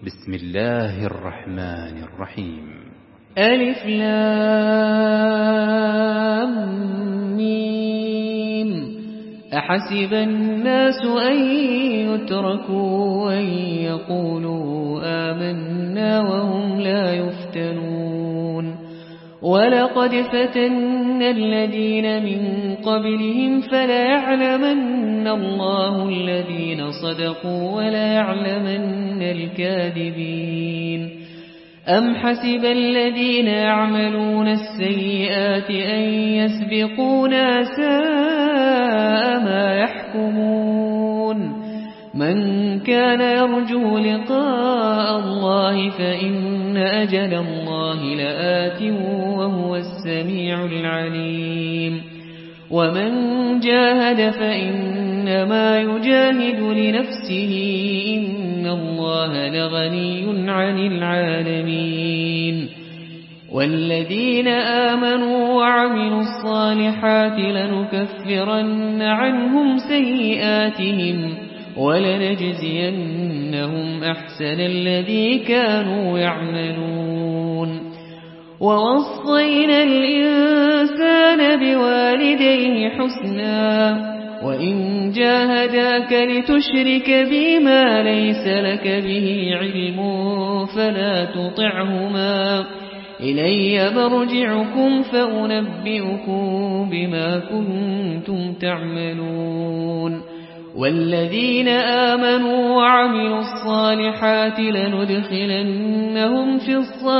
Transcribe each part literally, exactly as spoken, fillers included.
بسم الله الرحمن الرحيم. ألف لام ميم. أحسب الناس أن يتركوا أن يقولوا آمنا وهم لا يفتنون. ولقد فتنا الذين من قبلهم فليعلمن الله الذين صدقوا وليعلمن الكاذبين. أم حسب الذين يعملون السيئات أن يسبقونا ساء ما يحكمون. من كان يرجو لقاء الله فإن أجل الله لآت وهو السميع العليم. ومن جاهد فإنما يجاهد لنفسه إن الله لغني عن العالمين. والذين آمنوا وعملوا الصالحات لنكفرن عنهم سيئاتهم ولنجزينهم أحسن الذي كانوا يعملون. ووصينا الإنسان بوالديه حسنا وإن جاهداك لتشرك بما ليس لك به علم فلا تطعهما إلي مرجعكم فأنبئكم بما كنتم تعملون. والذين آمنوا وعملوا الصالحات لندخلنهم في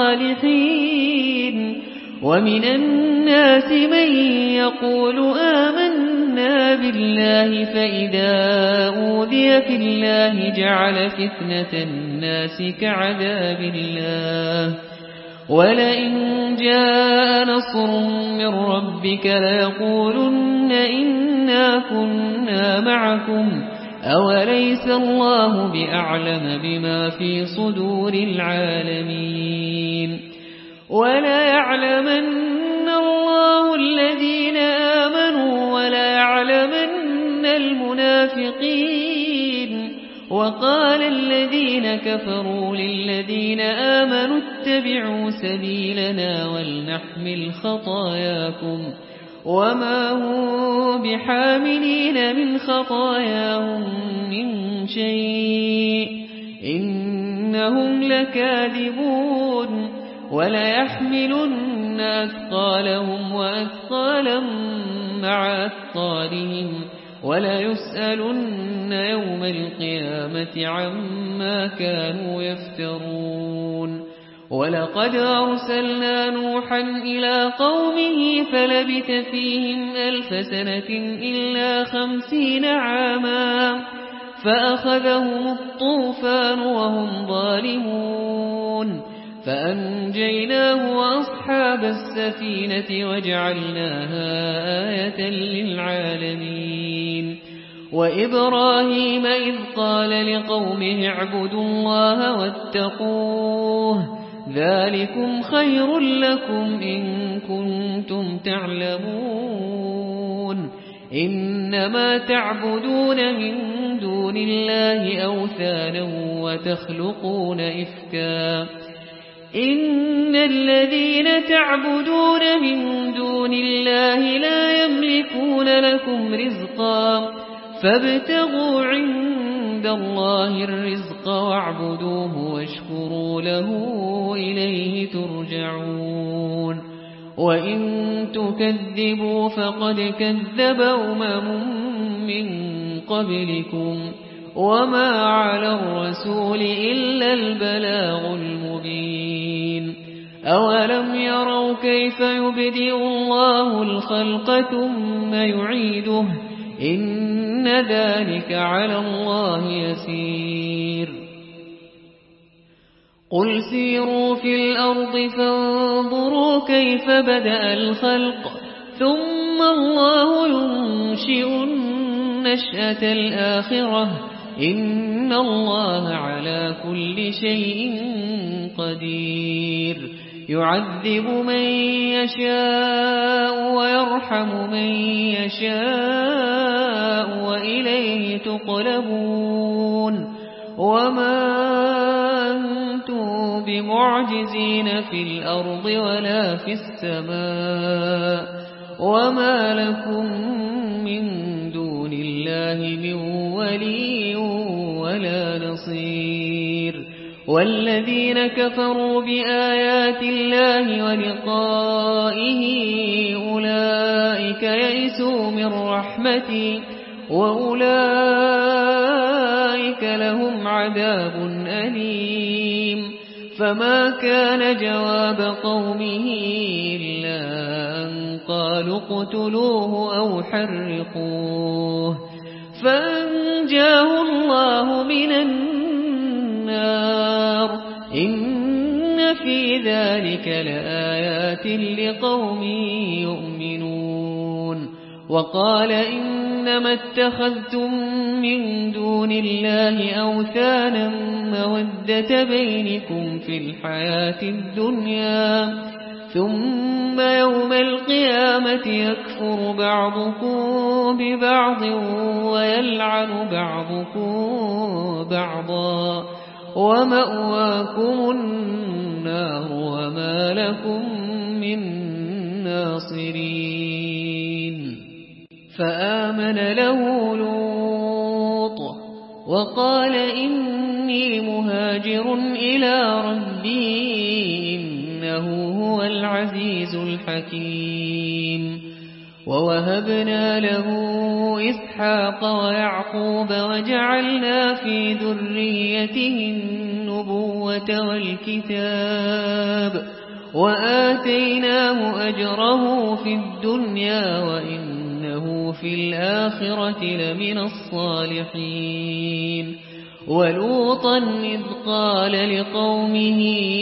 الصالحين. ومن الناس من يقول آمنا بالله فإذا أوذي في الله جعل فتنة الناس كعذاب الله. ولئن جاء نصر من ربك ليقولن إنا كنا معكم أوليس الله بأعلم بما في صدور العالمين. ولا يعلمن الله الذين آمنوا ولا يعلمن المنافقين. وقال الذين كفروا للذين آمنوا اتبعوا سبيلنا ولنحمل خطاياكم وما هم بحاملين من خطاياهم من شيء إنهم لكاذبون. وليحملن أثقالهم وأثقالا مع أثقالهم وليسألن يوم القيامة عما كانوا يفترون. ولقد أرسلنا نوحا إلى قومه فلبث فيهم ألف سنة إلا خمسين عاما فأخذهم الطوفان وهم ظالمون فأنجيناه وأصحاب السفينة وجعلناها آية للعالمين. وإبراهيم إذ قال لقومه اعبدوا الله واتقوه ذلكم خير لكم إن كنتم تعلمون. إنما تعبدون من دون الله أوثانا وتخلقون إفكا إن الذين تعبدون من دون الله لا يملكون لكم رزقا فابتغوا عند الله الرزق واعبدوه واشكروا له إليه ترجعون. وإن تكذبوا فقد كذب أمم من قبلكم وما على الرسول إلا البلاغ المبين. أولم يروا كيف يبدئ الله الخلق ثم يعيده إن ذلك على الله يسير. قل سيروا في الأرض فانظروا كيف بدأ الخلق ثم الله ينشئ النشأة الآخرة إن الله على كل شيء قدير. يعذب من يشاء ويرحم من يشاء وإليه تقلبون. وما بمعجزين في الأرض ولا في السماء وما لكم من دون الله من ولي ولا نصير والذين كفروا بآيات الله ولقائه أولئك يئسوا من رحمتي وأولئك لهم عذاب أليم فما كان جواب قومه إلا أن قالوا اقتلوه أو حرقوه فأنجاه الله من النار إن في ذلك لآيات لقوم يؤمنون وقال إنما اتخذتم من دون الله أوثانا مودة بينكم في الحياة الدنيا ثم يوم القيامة يكفر بعضكم ببعض ويلعن بعضكم بعضا ومأواكم النار وما لكم من ناصرين فآمن له لوط وقال إني مهاجر إلى ربي إنه هو العزيز الحكيم ووهبنا له إسحاق ويعقوب وجعلنا في ذريته النبوة والكتاب وآتيناه أجره في الدنيا وإنه في الآخرة لمن الصالحين ولوطا إذ قال لقومه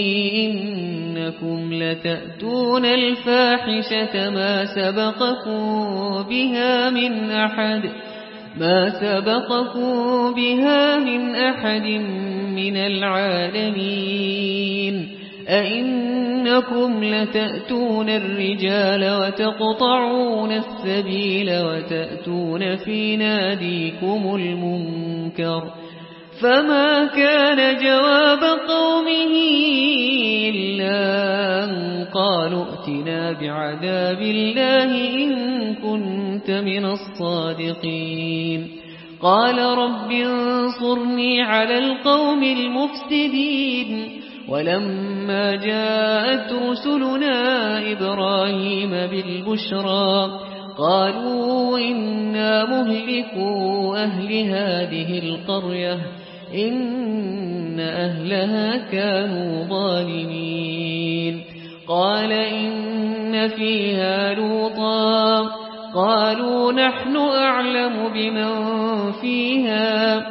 إنكم لتأتون الفاحشة ما سبقكم بها من أحد ما سبقكم بها من أحد من العالمين أئنكم لتأتون الرجال وتقطعون السبيل وتأتون في ناديكم المنكر فما كان جواب قومه إلا أن قالوا ائتنا بعذاب الله إن كنت من الصادقين قال رب انصرني على القوم المفسدين ولما جاءت رسلنا إبراهيم بالبشرى قالوا إنا مهلكو أهل هذه القرية إن أهلها كانوا ظالمين قال إن فيها لوطا قالوا نحن أعلم بمن فيها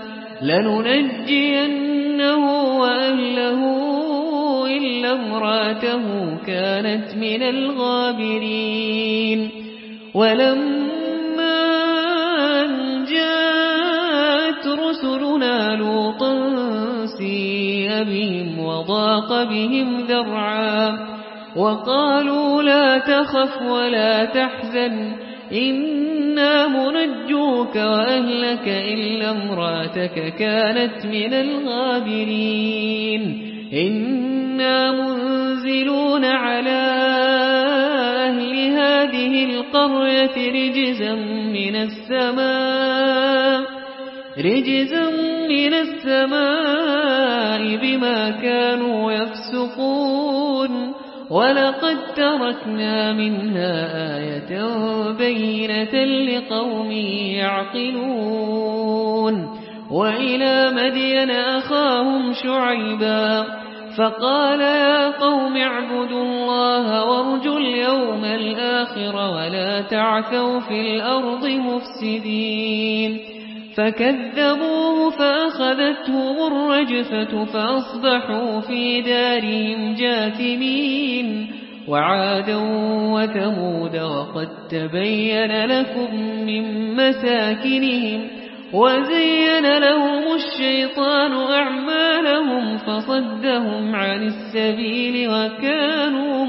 لننجينه وأهله إلا امراته كانت من الغابرين ولما أن جاءت رسلنا لوطا سيء بهم وضاق بهم ذرعا وقالوا لا تخف ولا تحزن إنا منجوك وأهلك إلا امراتك كانت من الغابرين إنا منزلون على أهل هذه القرية رجزا من السماء رجزا من السماء بما كانوا يفسقون ولقد تركنا منها آية بينة لقوم يعقلون وإلى مدين أخاهم شعيبا فقال يا قوم اعبدوا الله وارجوا اليوم الآخر ولا تعثوا في الأرض مفسدين فكذبوه فأخذتهم الرجفة فأصبحوا في دارهم جاثمين وعادا وثمود وقد تبين لكم من مساكنهم وزين لهم الشيطان أعمالهم فصدهم عن السبيل وكانوا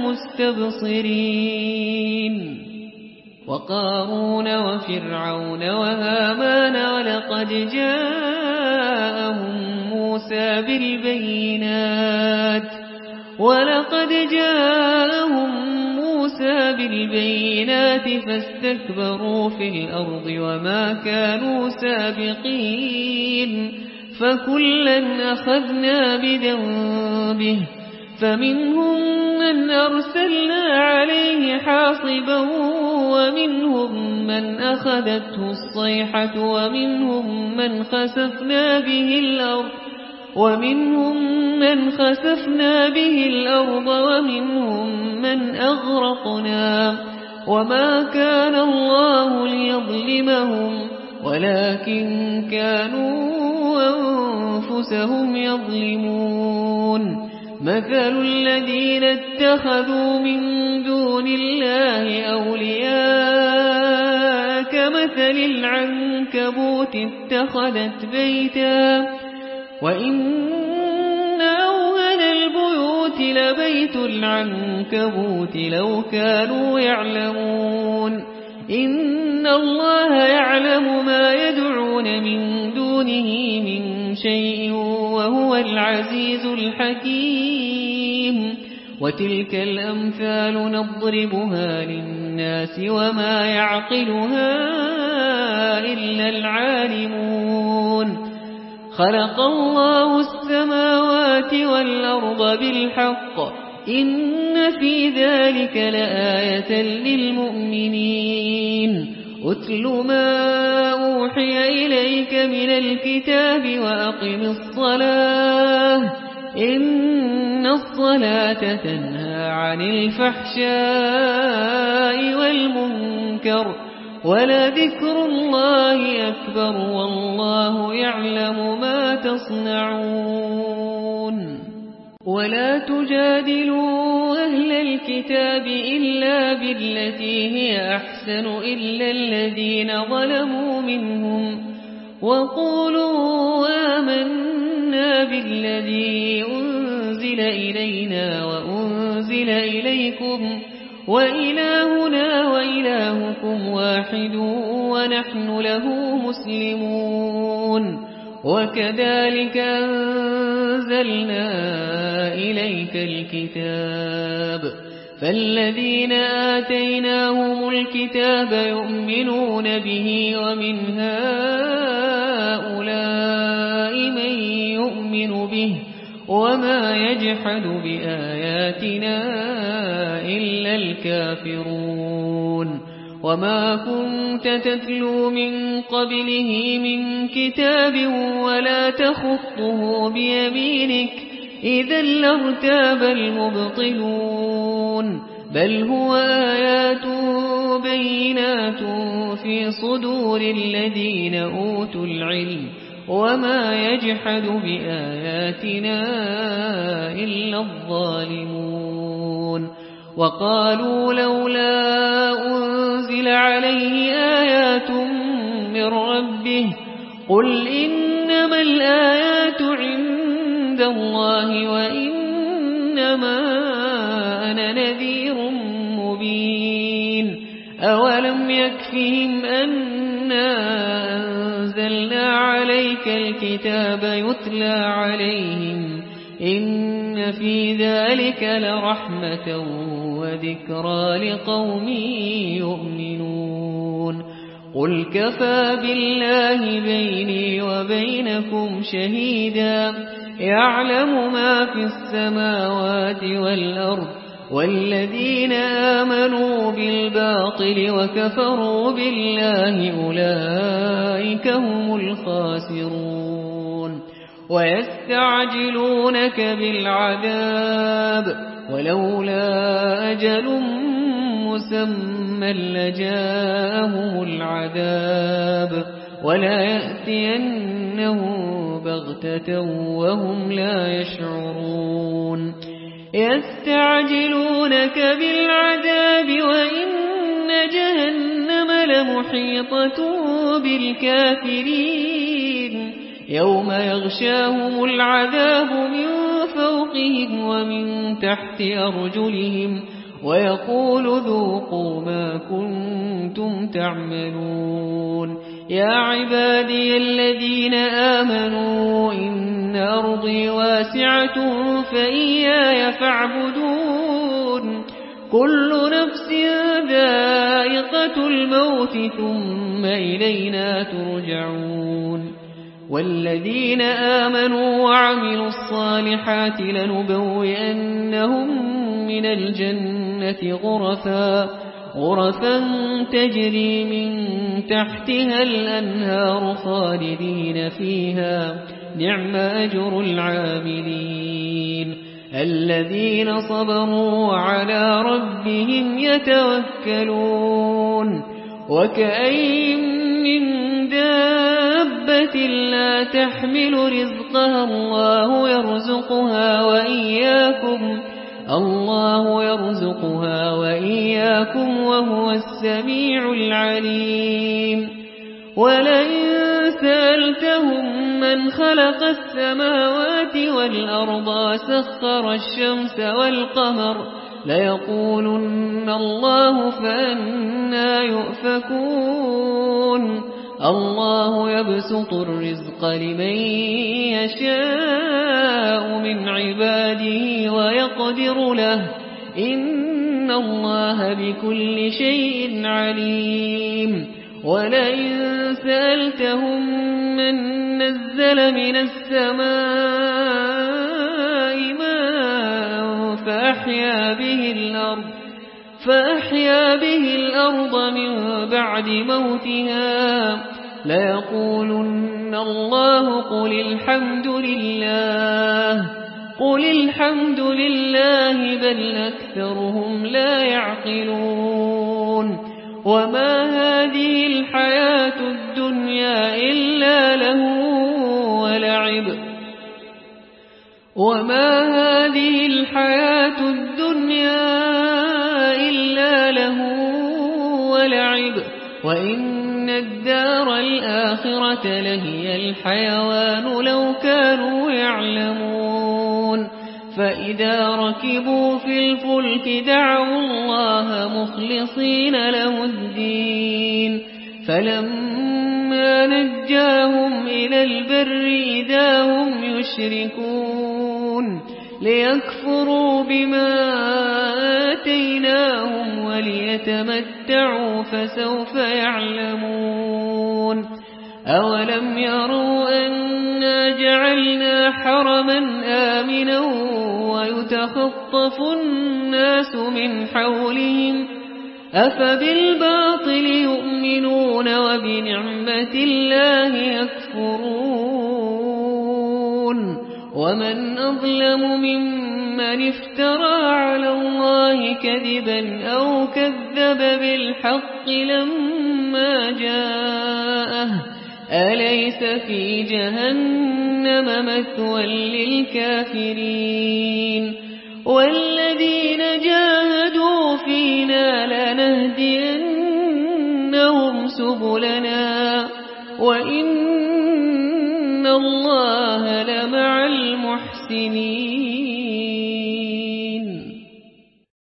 مستبصرين وقارون وفرعون وهامان ولقد جاءهم موسى بالبينات ولقد جاءهم موسى بالبينات فاستكبروا في الأرض وما كانوا سابقين فكلا أخذنا بذنبه فمنهم من أرسلنا عليه حاصبا ومنهم من أخذته الصيحة ومنهم من خسفنا به الأرض ومنهم من خسفنا به الأرض ومنهم من أغرقنا وما كان الله ليظلمهم ولكن كانوا أنفسهم يظلمون مثل الذين اتخذوا من دون الله أولياء كمثل العنكبوت اتخذت بيتا وإن أوهن البيوت لبيت العنكبوت لو كانوا يعلمون إن الله يعلم ما يدعون من دونه من شيء وهو العزيز الحكيم وتلك الأمثال نضربها للناس وما يعقلها إلا العالمون خلق الله السماوات والأرض بالحق إن في ذلك لآية للمؤمنين أتل ما أوحي إليك من الكتاب وأقم الصلاة إن الصلاة تنهى عن الفحشاء والمنكر ولذكر الله أكبر والله يعلم ما تصنعون ولا تجادلوا أهل الكتاب إلا بالتي هي أحسن إلا الذين ظلموا منهم وقولوا آمنا بالذي أنزل إلينا وأنزل إليكم وإلهنا وإلهكم واحد ونحن له مسلمون وكذلك أنزلنا إليك الكتاب فالذين آتيناهم الكتاب يؤمنون به ومن هؤلاء من يؤمن به وما يجحد بآياتنا إلا الكافرون وما كنت تتلو من قبله من كتاب ولا تخطه بيمينك إذا لارتاب المبطلون بل هو آيات بينات في صدور الذين أوتوا العلم وما يجحد بآياتنا إلا الظالمون وقالوا لولا أنزل عليه آيات من ربه قل إنما الآيات عند الله وإنما أنا نذير مبين أولم يكفهم أنا أنزلنا عليك الكتاب يتلى عليهم إن في ذلك لرحمة وذكرى لقوم يؤمنون قل كفى بالله بيني وبينكم شهيدا يعلم ما في السماوات والأرض والذين آمنوا بالباطل وكفروا بالله أولئك هم الخاسرون ويستعجلونك بالعذاب ولولا أجل مسمى لجاءهم العذاب ولا يأتينهم بغتة وهم لا يشعرون يستعجلونك بالعذاب وإن جهنم لمحيطة بالكافرين يوم يغشاهم العذاب من فوقهم ومن تحت أرجلهم ويقول ذوقوا ما كنتم تعملون يا عبادي الذين آمنوا إن أرضي واسعة فإياي فاعبدون كل نفس ذائقة الموت ثم إلينا ترجعون والذين آمنوا وعملوا الصالحات لنبوئنهم من الجنة غرفا غرفا تجري من تحتها الأنهار خالدين فيها نعم أجر العاملين الذين صبروا وعلى ربهم يتوكلون وكأين من دابة لا تحمل رزقها الله يرزقها وإياكم الله يرزقها وإياكم وهو السميع العليم ولئن سألتهم من خلق السماوات والأرض سخر الشمس والقمر ليقولن الله فأنا يؤفكون الله يبسط الرزق لمن يشاء من عباده ويقدر له إن الله بكل شيء عليم ولئن سألتهم من نزل من السماء ماء فأحيا به الأرض فأحيا به الأرض من بعد موتها ليقولن الله قل الحمد لله قل الحمد لله بل أكثرهم لا يعقلون وما هذه الحياة الدنيا إلا له ولعب وما هذه الحياة الدنيا إلا له ولعب وإن الدار الآخرة لهي الحيوان لو كانوا يعلمون فإذا ركبوا في الفلك دعوا الله مخلصين له الدين فلما نجاهم إلى البر إذا هم يشركون ليكفروا بما آتيناهم وليتمتعوا فسوف يعلمون أولم يروا أنا جعلنا حرما آمنا ويتخطف الناس من حولهم أفبالباطل يؤمنون وبنعمة الله يكفرون ومن أظلم ممن افترى على الله كذبا أو كذب بالحق لما جاءه أليس في جهنم مثوى للكافرين والذين جاهدوا فينا لنهدينهم سبلنا وإن الله لمع المحسنين